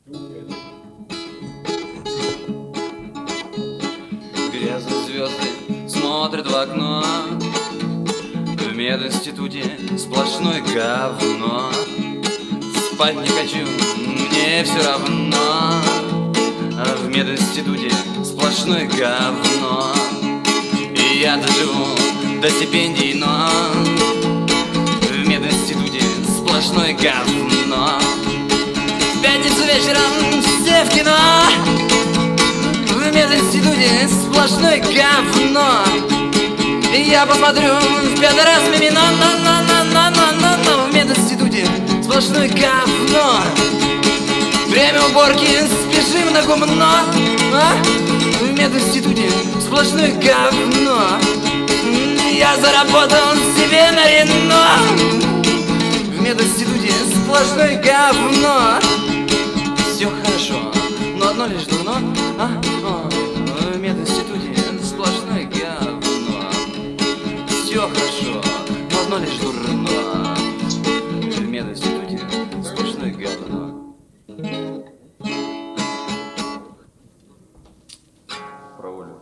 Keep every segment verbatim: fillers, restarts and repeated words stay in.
Грязные звезды смотрят в окно. В мединституте сплошное говно. Спать не хочу, мне все равно. В мединституте сплошное говно. И я-то живу до стипендий, но в мединституте сплошное говно. В пятницу вечером все в кино. В мединституте сплошное говно. И я посмотрю в пятый раз мимино, но, но, но, но, но, но, но в мединституте сплошное говно. Время уборки, спешим на гумно, а? В мединституте сплошное говно. Я заработал себе на Рено. В мединституте сплошное говно. Все хорошо, но одно лишь дурно, а? О, в мединституте сплошное говно. Все хорошо, но одно лишь дурно. В мединституте сплошное говно. Про волю.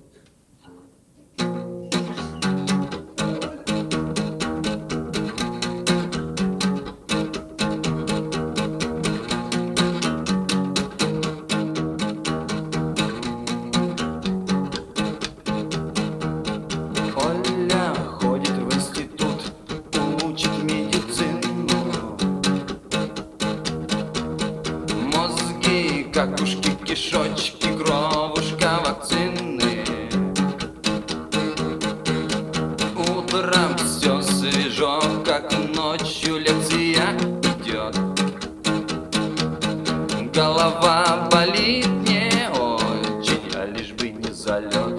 Оля ходит в институт, учит медицину. Мозги, какушки, кишочки, кровушка, вакцины. Утром все свежо, как ночью лекция идет. Голова болит не очень, а лишь бы не залет.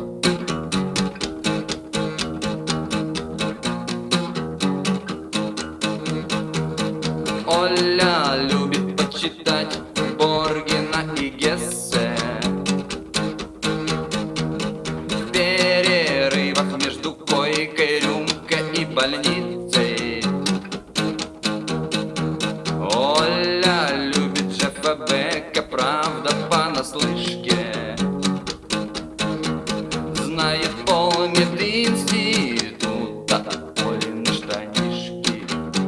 Оля любит почитать Боргена и Гессе. В перерывах между койкой, рюмкой и больницей. Оля любит Джеффа Бека, правда, понаслышке. Знает полмединститута Олины штанишки.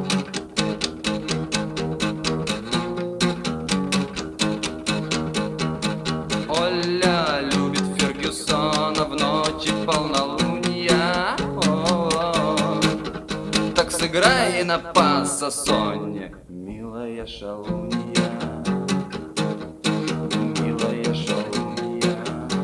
Оля любит Фергюсона в ночи полнолуния. О-о-о. Так сыграй на пассосоне, милая шалунья. Милая шалунья.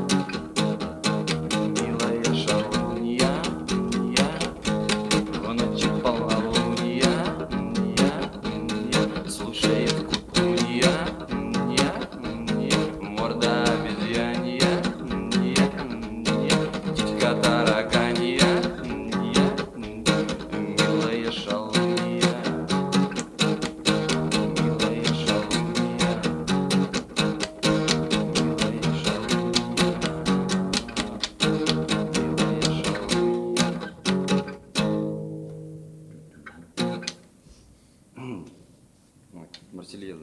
Милая шалунья. Я. В ночи полнолуния. Я. Я. Слушает кутунья. Я. Я. Морда обезьянья. Я. Я. Птичка тараканья. Я. Милая шалунья. Милая шалунья. Милая шалунья. Милая шалунья. Марсельеза.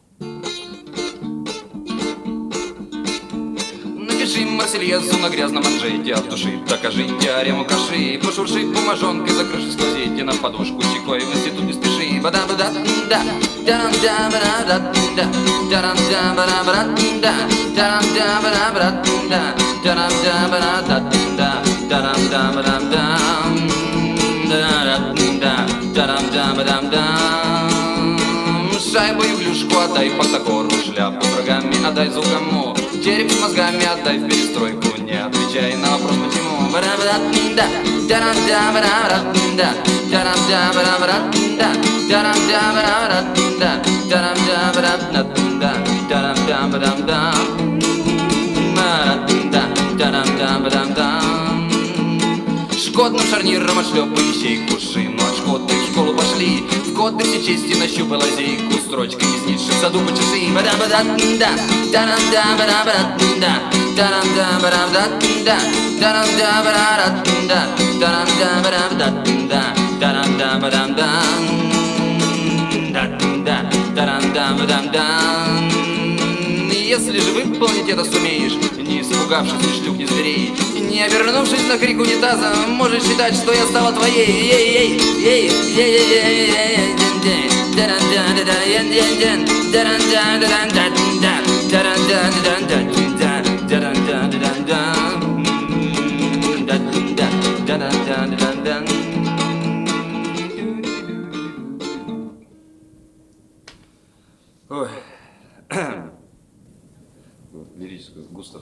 Напиши Марсельезу на грязном манжете от души. Докажи теорему каши. Пошурши бумажонкой, закрыши сквозете на подушку щекой. В институт не спеши. Бада-бада-да. Тарам-да-бада-да. Тарам-да-бада-да. Тарам-да-бада-да. Тарам-да-бада-да. Тарам-да-бада-да. Тарам-да-бада-да. Шайбу и клюшку отдай, пантакору, шляпу с рогами отдай, зукому, череп с мозгами отдай в перестройку, не отвечай на вопрос почему. Бара-бара-да, тарам-да-бара-бара-да, тарам-да-бара-бара-да, тарам-да-бара-бара-да, тарам-да-бара-да, тарам-да-бара-да, бара-да, тарам-да-бара-да. Шкодным шарниром отшлепай ищейку шину, от шкоды в школу пошли. В коды все чести нащупай лазейку, строчками снизших в саду почеши. Бара-бара-да, тарам-да-бара-бара-да, тарам-да-бара-да-да, тарам-да-бара-да-да, тарам-да-бара-да-да, тарам-да-бара-да, да-да, тарам-да-бара-да. если же выполнить это сумеешь, не испугавшись ни шлюх, ни зверей, не обернувшись на крик унитаза, можешь считать, что я стала твоей. Ей, ей, ей, ей, ей, ей, ой, лирическую, Густав.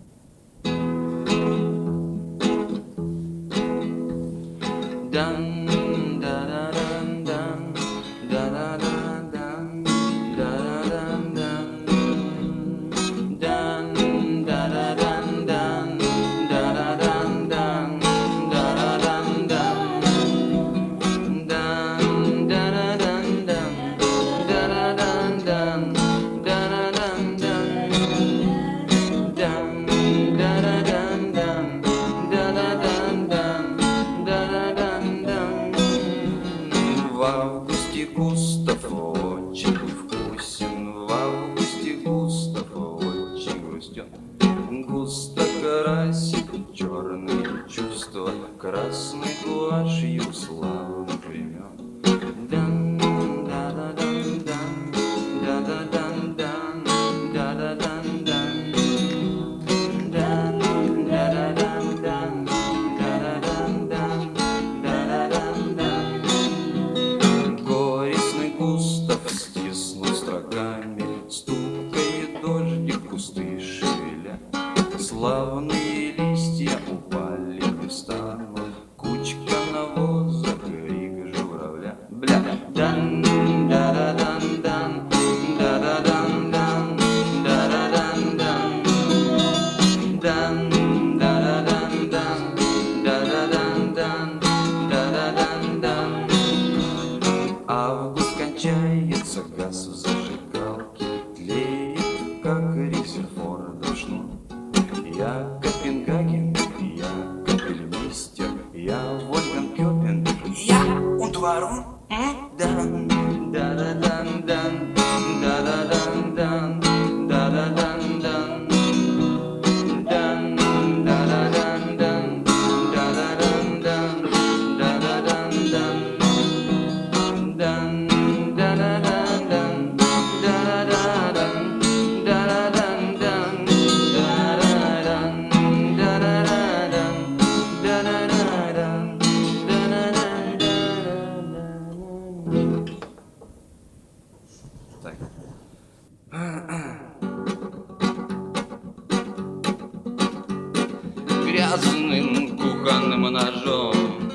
Грязным кухонным ножом,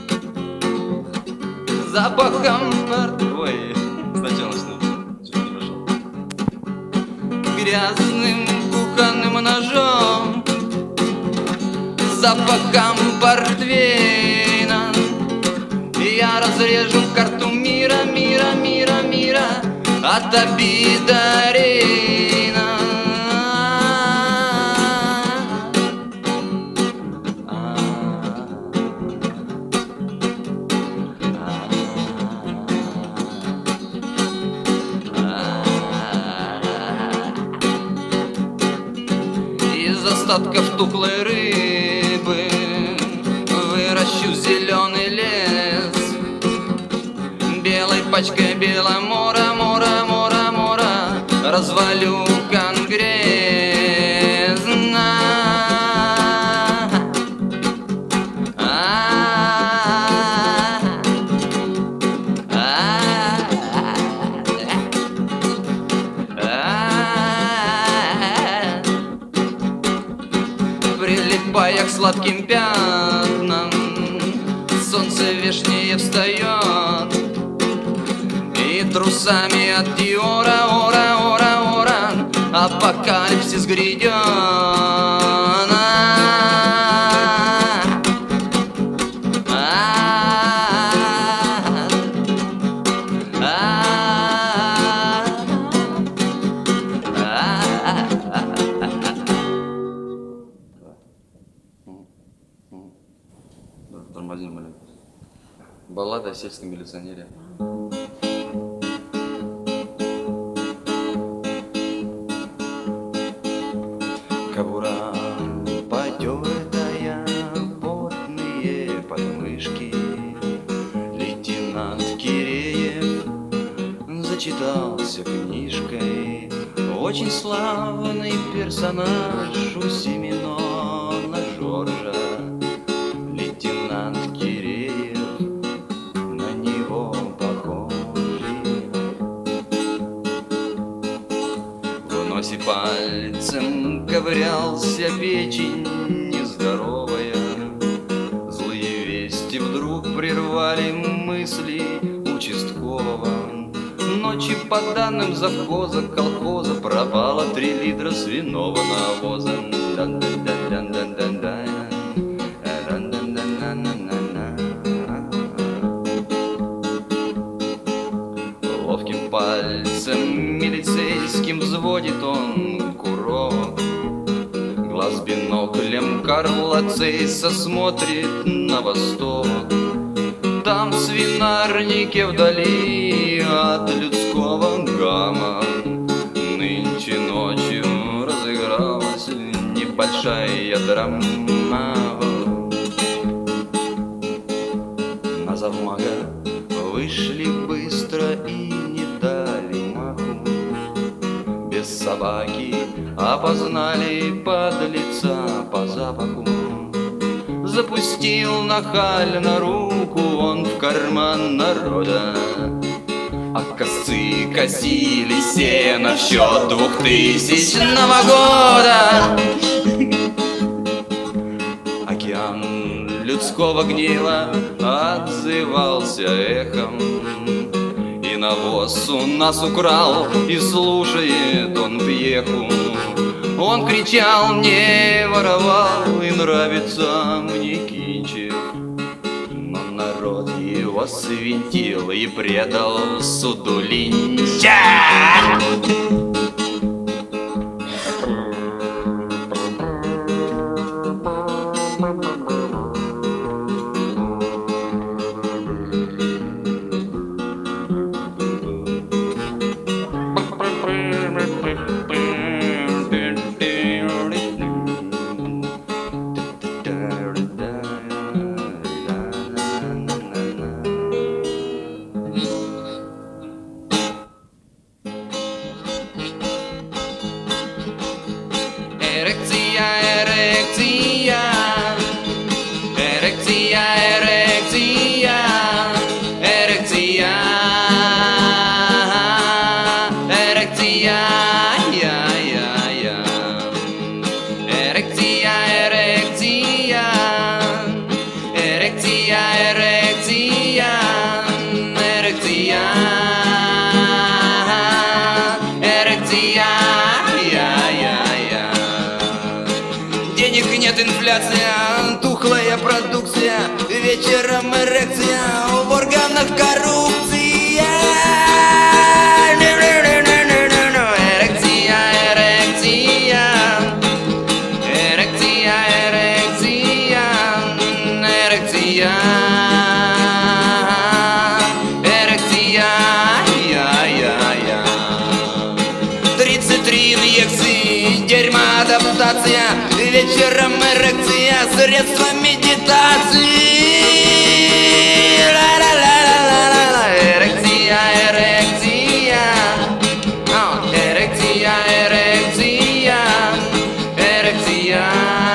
запахом мертвой. Сначала начну, чуть не пошел. Грязным кухонным ножом, запахом портвейна я разрежу карту мира, мира, мира, мира от обидарина. Остатков тухлой рыбы выращу зеленый лес, белой пачкой беломора, мора, мора, мора развалю конгресс. Прилипая к сладким пятнам, солнце вешнее встает, и трусами от Диора, ора, ора, ора, апокалипсис грядет. Тормозим маленько. Баллада о сельском милиционере. кобура потертая, потные подмышки. Лейтенант Киреев зачитался книжкой. Очень славный персонаж у Семенона Жоржа. Лейтенант Киреев, на него похожий. В носе пальцем ковырялся, печень нездоровая. Злые вести вдруг прервали мысли участкового. Ночью, по данным завхоза колхоза, пропало три литра свиного навоза. Ловким пальцем милицейским взводит он курок. Глаз биноклем Карл Цейса смотрит на восток. Там в свинарнике вдали от людского гамма нынче ночью разыгралась небольшая драма. На завмага вышли быстро и не дали маху. Без собаки опознали подлеца по запаху. Запустил нахально руку он в карман народа, а косцы косили сено в счет двухтысячного года. Океан людского гнила отзывался эхом, и навоз у нас украл, и слушает он пьеху. Он кричал, не воровал, и нравится мне Кинчев. Но народ его свинтил и предал суду Линча. Инфляция, тухлая продукция, вечером эрекция, в органах коррупция. Эрекция, эрекция, эрекция, эрекция, эрекция, эрекция, я-я-я. Тридцать три инъекции, дерьмо, адаптация. Вечером эрекция, средства медитации. Ла-ла-ла-ла-ла-ла. Эрекция, эрекция, О, эрекция, эрекция, эрекция,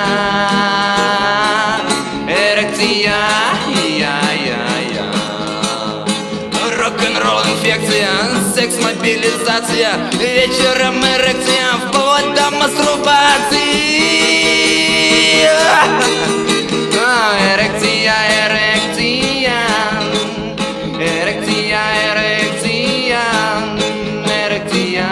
эрекция, я-я-я. Рок-н-ролл инфекция, секс-мобилизация. Вечером эрекция, вплоть до мастурбации. Эрекция, эрекция, эрекция, эрекция, эрекция,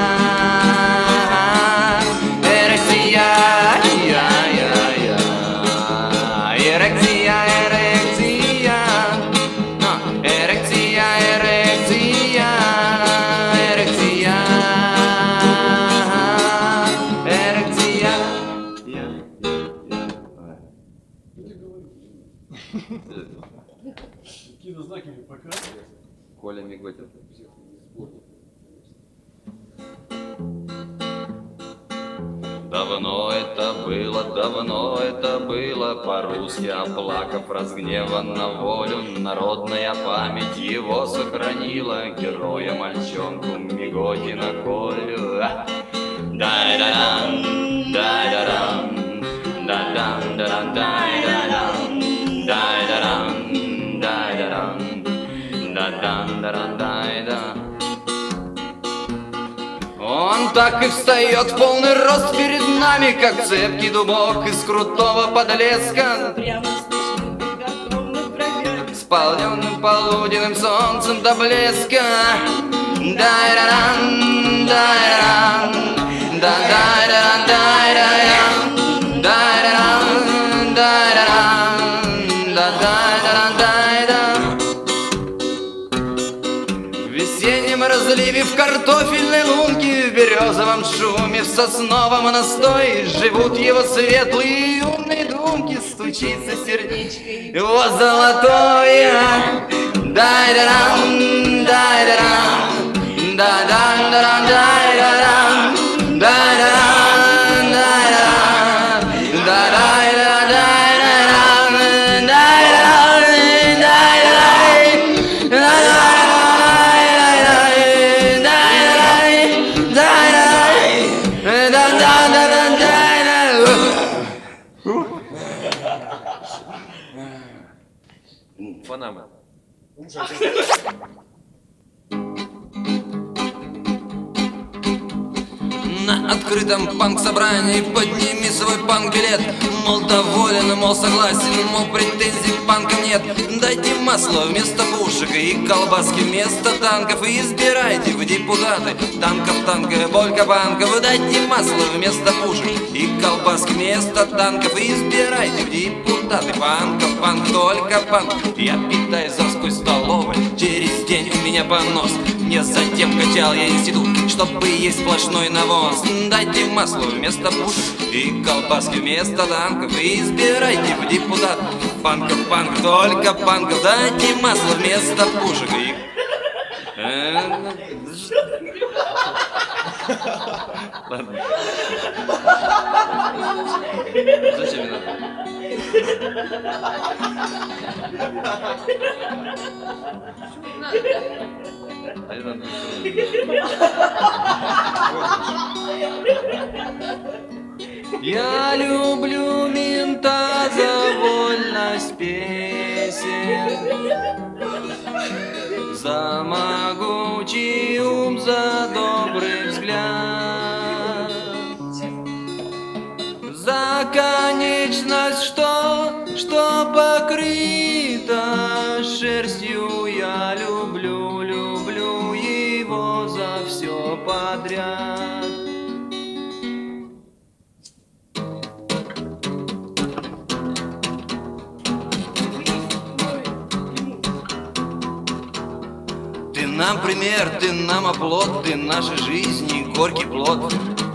эрекция, я-я-я. Эрекция, эрекция, эрекция, эрекция, эрекция, эрекция. Какие-то знаки мне показывают. Коля Миготин. Давно это было, давно это было, по-русски оплакав разгневанно волю, народная память его сохранила, героя мальчонку Миготина Колю. Дай-да-дан, дай-да-дан, дай-дан-дан, дай-да-дан, дай-да-дан, дай-да-дан, дай-дан-дан, дай-да. Он так и встает в полный рост перед нами, как цепкий дубок из крутого подлеска, спаленным полуденным солнцем до блеска. Дай-ра-ран, дай-ра-ран, да-дай-ра-ран, дай-ра-ран, дай-ра-ран, дай-ра-ран, да-дай-ра-ран, дай-ра. В весеннем разливе, в картофельной лунке, в березовом шуме, в сосновом настое живут его светлые юные думки. Стучится сердечко его золотое. Дай-ра-ран, дай-ра-ран, да-дан-дан, дай-ра-ран, дай-ра-ран, дай-ра-ран, да-дай-ра-ран, дай-ра-ран, дай-ра-ран, дай-ра-ран. Панама. На открытом панк-собрании подними свой панк-билет. Мол, доволен, мол, согласен, мол, претензий к панкам нет. Дайте масло вместо пушек и колбаски вместо танков, и избирайте в депутаты танков, танка, болька банков. Дайте масло вместо пушек и колбаски вместо танков, и избирайте в депутаты панков, панк, только панк. Я питаюсь завской столовой, через день у меня понос. Не затем качал я институт, чтобы есть сплошной навоз. Дайте масло вместо пушек и колбаски вместо танков, и избирайте в депутат панков, панк, только панков. Дайте масло вместо пушек и... Ладно. Зачем мне надо? А это надо. Я люблю мента за вольность песен, за могучий ум, за добрый взгляд, за конечность, что, что покрыта шерстью. Я люблю, люблю его за все подряд. Ты нам пример, ты нам оплот, ты нашей жизни горький плод.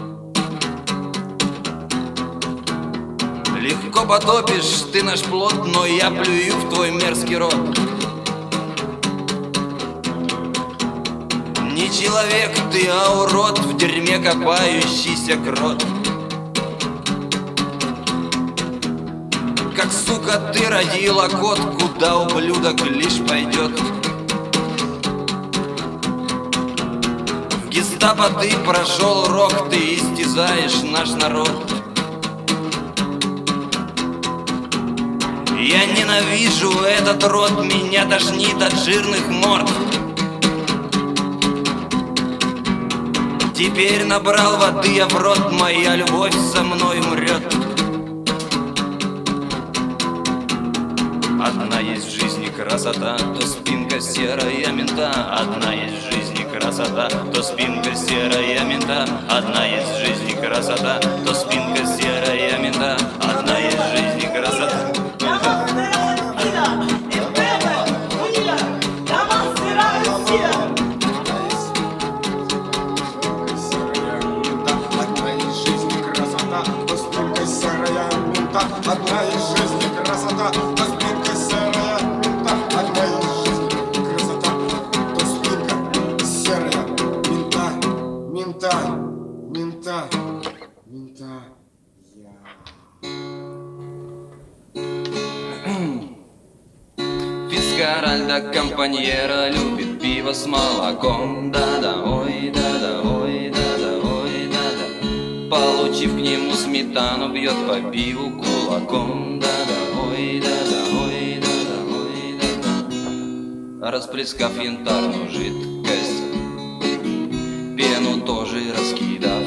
Легко потопишь ты наш плод, но я плюю в твой мерзкий рот. Не человек ты, а урод, в дерьме копающийся крот. Как сука ты родила кот, куда ублюдок лишь пойдет. В гестапо ты прошел урок, ты истязаешь наш народ. Я ненавижу этот род, меня тошнит от жирных морд. Теперь набрал воды я в рот, моя любовь со мной умрет. Одна есть в жизни красота, то спинка серая мента. Одна есть в жизни красота, то спинка серая мента. Одна есть в жизни красота, то спинка серая мента. Одна есть в жизни красота. Одна из жизни красота, то спинка серая мента. Одна из жизни красота, то спинка серая мента. Мента, мента, винта я. Фицкаральда Компаньера любит пиво с молоком. Да-да, ой, да-да, ой, да-да, ой, да-да. Получив к нему сметану, бьет по пиву кулаком. Да-да, ой, да-да, ой, да-да, ой, да-да. Расплескав янтарную жидкость, пену тоже раскидав,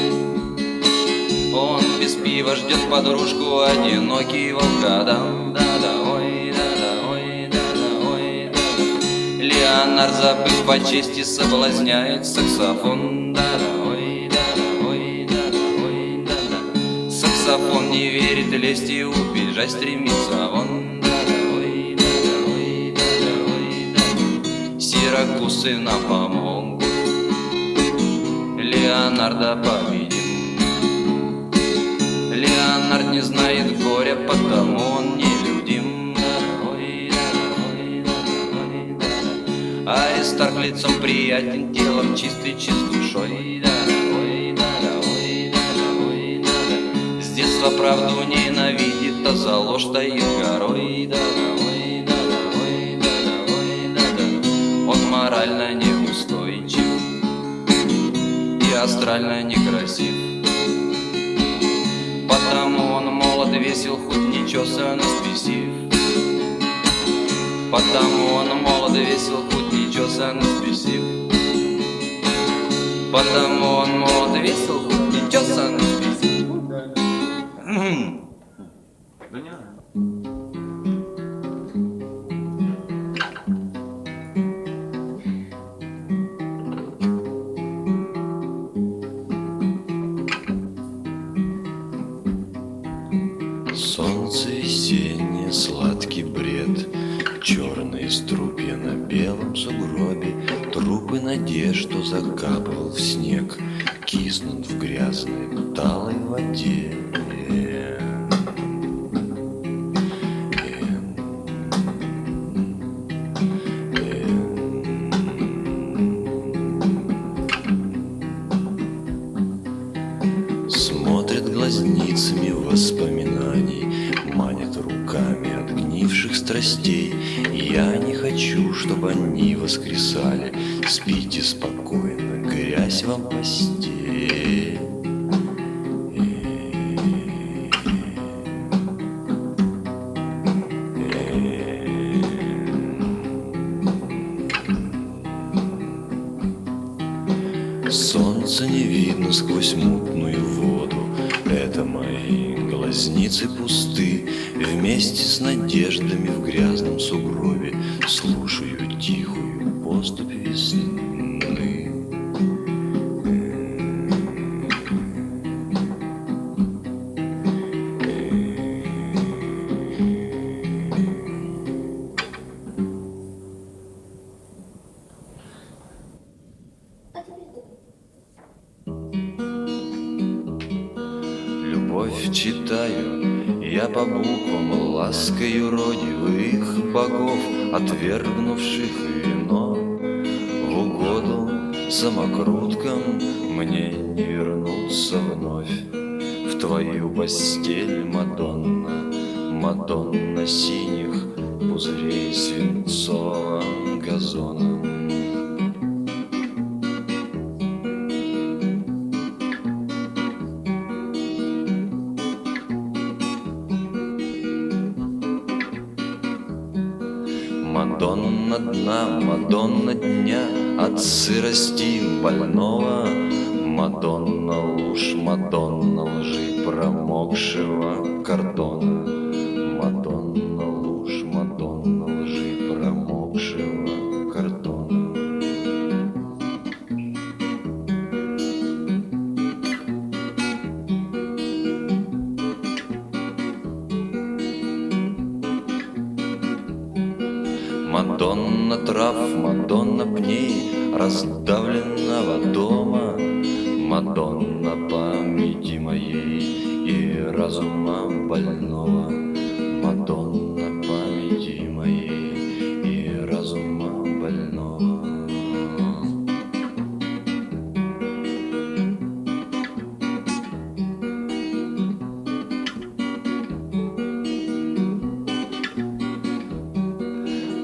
он без пива ждет подружку, одинокий волкодав. Да-да, ой, да-да, ой, да-да, ой, да-да. Леонард, забыв по чести, соблазняет саксофон. Да-да, ой, да-да, ой, да-да, ой, да-да. Саксофон не верит лести, убежать стремится вон. Да-да, ой, да-да, ой, да-да, ой, да-да. Сиракусы нам помогут Леонарда победить. Леонард не знает горя, потому он нелюдим. Ой, да, ой, да, ой, да. Аристарх лицом приятен, телом чистый, чист душой. Да, ой, да, ой, да, ой, да. С детства правду ненавидит, а за ложь стоит горой. Да, ой, да, ой, да, ой, да. Он морально неустойчив и астрально некрасив. Потому он молод, весел, хоть не чесан и спесив. Потому он молод, весел, хоть не чесан и спесив. Потому он молод, весел, хоть не чесан и спесив. Да не надо. Солнце весеннее, сладкий бред, черные струпья на белом сугробе, трупы надежд, что закапывал в снег, киснут в грязной талой воде. Смотрят глазницами воспоминаний, манят руками отгнивших страстей. Я не хочу, чтобы они воскресали. Спите спокойно, грязь вам постель. Солнце не видно сквозь мутную воду. Это мои глазницы пусты. Вместе с надеждами в грязном сугробе слушаю тихую поступь весны. Любовь читаю я по буквам, ласкою родивых богов, отвергнувших вино. В угоду самокруткам мне не вернуться вновь в твою постель, Мадонна, Мадонна синих пузырей свинцового газона. Мадонна дна, Мадонна дня, от сырости больного, Мадонна луж, Мадонна лжи промокшего картона, Мадонна луж, Мадонна лжи промокшего картона. Мадонна трав, Мадонна пней раздавленного дома, Мадонна памяти моей и разума больного, Мадонна памяти моей и разума больного.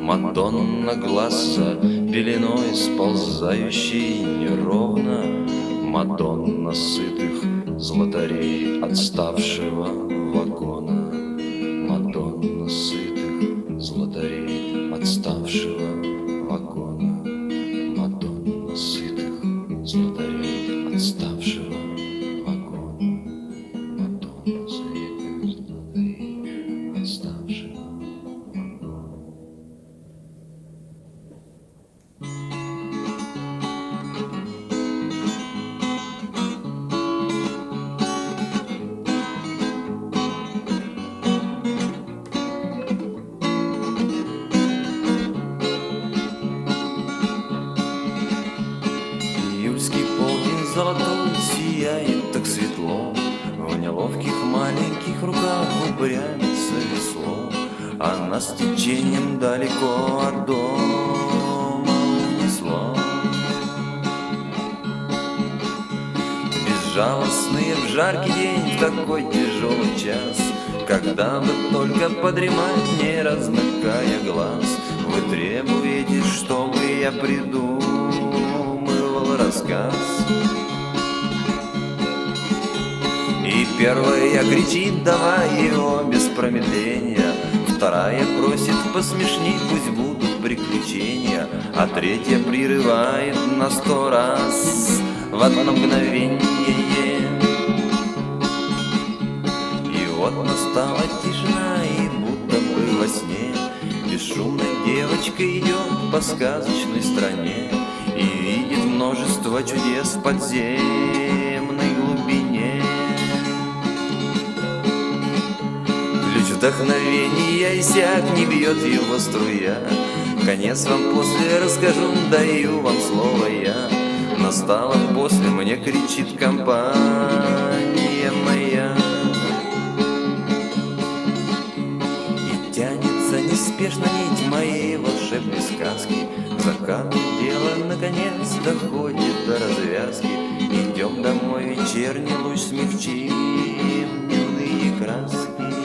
Мадонна глаза пеленой сползающей неровно, Мадонна сытых златарей отставшего вагона, Мадонна сытых златарей отставшего вагона, Мадонна сытых златарей отставшего вагона, Мадонна сытых златарей отставшего вагона. Золотой сияет так светло, в неловких маленьких руках упрямится весло, а нас течением далеко от дома унесло. Безжалостные в жаркий день, в такой тяжелый час, когда бы только подремать, не размыкая глаз, вы требуете, чтобы я придумывал рассказ. И первая кричит: давай его без промедления, вторая просит: посмешней, пусть будут приключения, а третья прерывает на сто раз в одно мгновение. И вот настала тишина, и будто бы во сне бесшумная девочка идет по сказочной стране и видит множество чудес в подземной глубине. Вдохновение иссяк, не бьет его струя. Конец вам после расскажу, даю вам слово я. Настало после, мне кричит компания моя. И тянется неспешно нить моей волшебной сказки. К закату дело наконец доходит до развязки. Идем домой, вечерний луч смягчим дневные краски.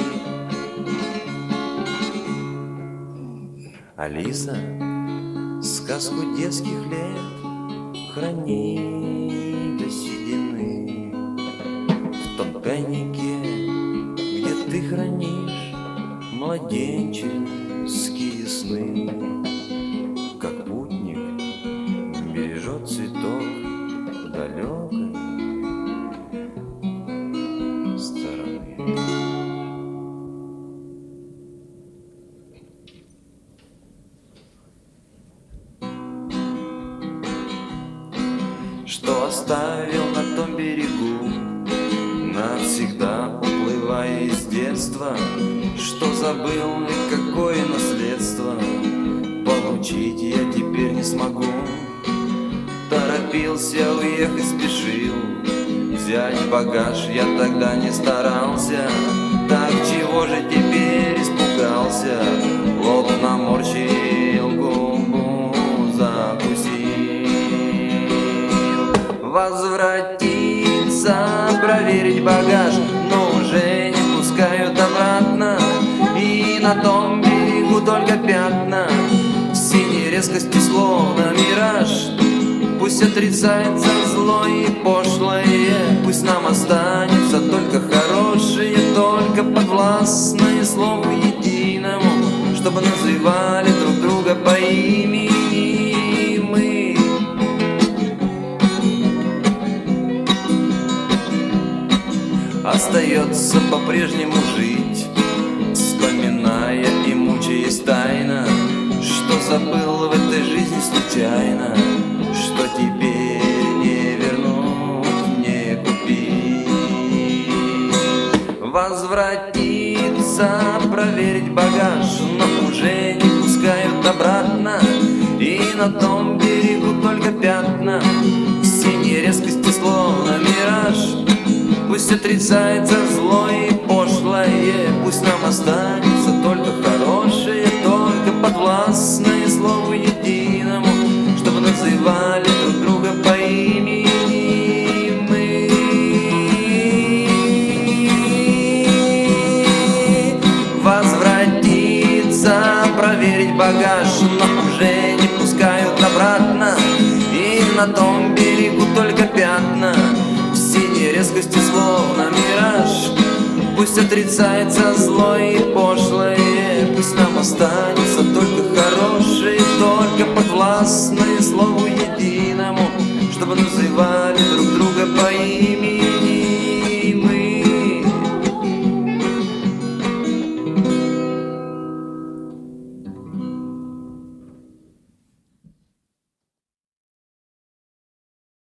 Алиса, сказку детских лет храни до седины в том тайнике, где ты хранишь младенческие сны, как путник бережет цветок далекой стороны. Что оставил на том берегу, навсегда уплывая из детства, что забыл и какое наследство получить я теперь не смогу. Торопился уехать, спешил взять багаж, я тогда не старался. Так чего же теперь испугался? Лоб наморщил, губу закусил. Возвратиться, проверить багаж, но уже не пускают обратно. И на том берегу только пятна синей резкости, словно мираж. Пусть отрицается злое и пошлое, пусть нам останется только хорошее, только подвластное слову единому, чтобы называли друг друга по имени мы. Остается по-прежнему жить, вспоминая и мучаясь тайно, что забыл в этой жизни случайно, что теперь не вернуть, не купить. Возвратиться, проверить багаж, но уже не пускают обратно. И на том берегу только пятна синей резкости, словно мираж. Пусть отрицается злое и пошлое, пусть нам останется только хорошее, только подвластное слову единому, чтобы называли друг друга по имени мы. Возвратиться, проверить багаж, багаж, но уже не пускают обратно. И на том берегу только пятна в синей резкости, словно мираж. Пусть отрицается злое и пошлое, пусть нам останется